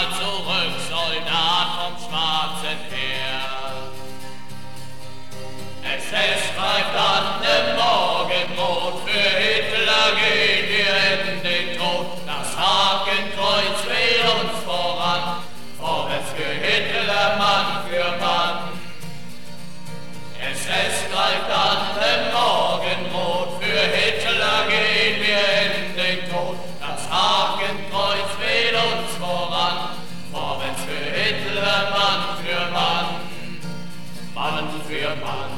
mal zurück, Soldat vom schwarzen Heer. SS greift an im Morgenrot, für Hitler gehen wir in den Tod. Das Hakenkreuz will uns voran, vorwärts für Hitler, Mann für Mann. SS greift an im Morgenrot, für Hitler gehen wir in den Tod. Das Hakenkreuz will uns voran, vorwärts für Hitler, Mann für Mann, Mann für Mann.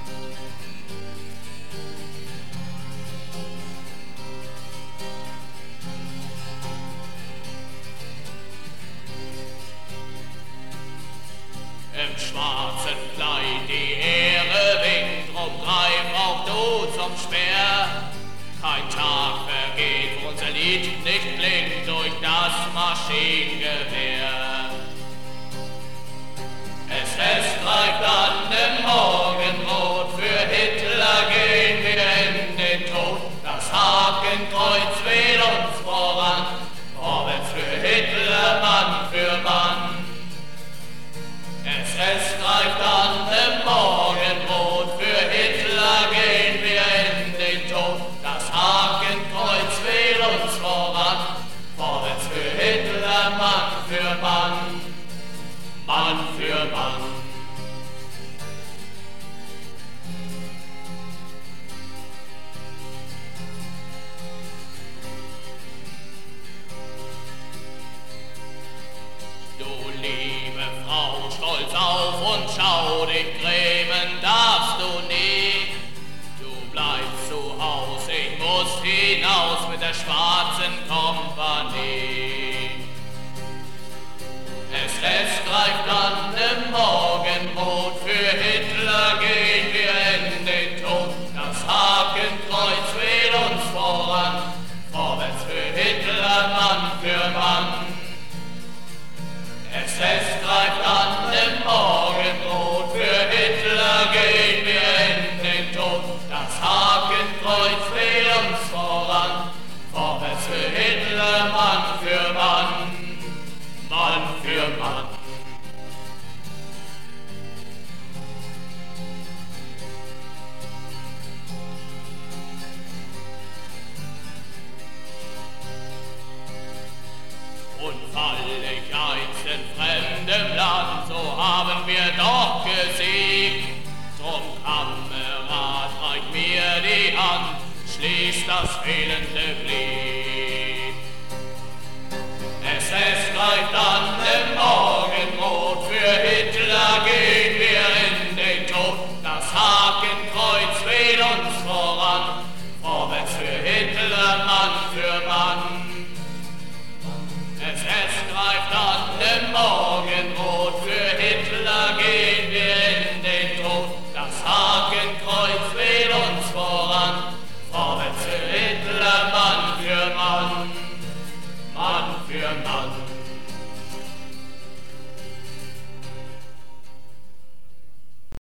Im schwarzen Kleid die Ehre winkt, drum greif auch du zum Speer. Kein Tag vergeht, wo unser Lied nicht blinkt durch das Maschinengewehr. SS greift an im Morgenrot, für Hitler gehen wir in den Tod. Das Hakenkreuz will uns voran, vorwärts für Hitler, Mann für Mann. SS greift an im Morgenrot, für Hitler gehen wir in den Tod. Das Hakenkreuz will uns voran, vorwärts für Hitler, Mann für Mann, Mann für Mann. Stolz auf und schau, dich grämen darfst du nie. Du bleibst zu Haus, ich muss hinaus mit der schwarzen Kompanie. SS greift an im Morgenrot, für Hitler gehen wir in den Tod. Das Hakenkreuz will uns voran, vorwärts für Hitler, Mann für Mann. SS greift an im Morgenrot, für Hitler gehen wir in den Tod. Das Hakenkreuz will uns voran, vorwärts für Hitler, Mann für Mann, Mann für Mann. Und fall ich einst in fremdem Land, so haben wir doch gesiegt. Drum, Kamerad, reich mir die Hand, schließ das fehlende Glied. SS greift an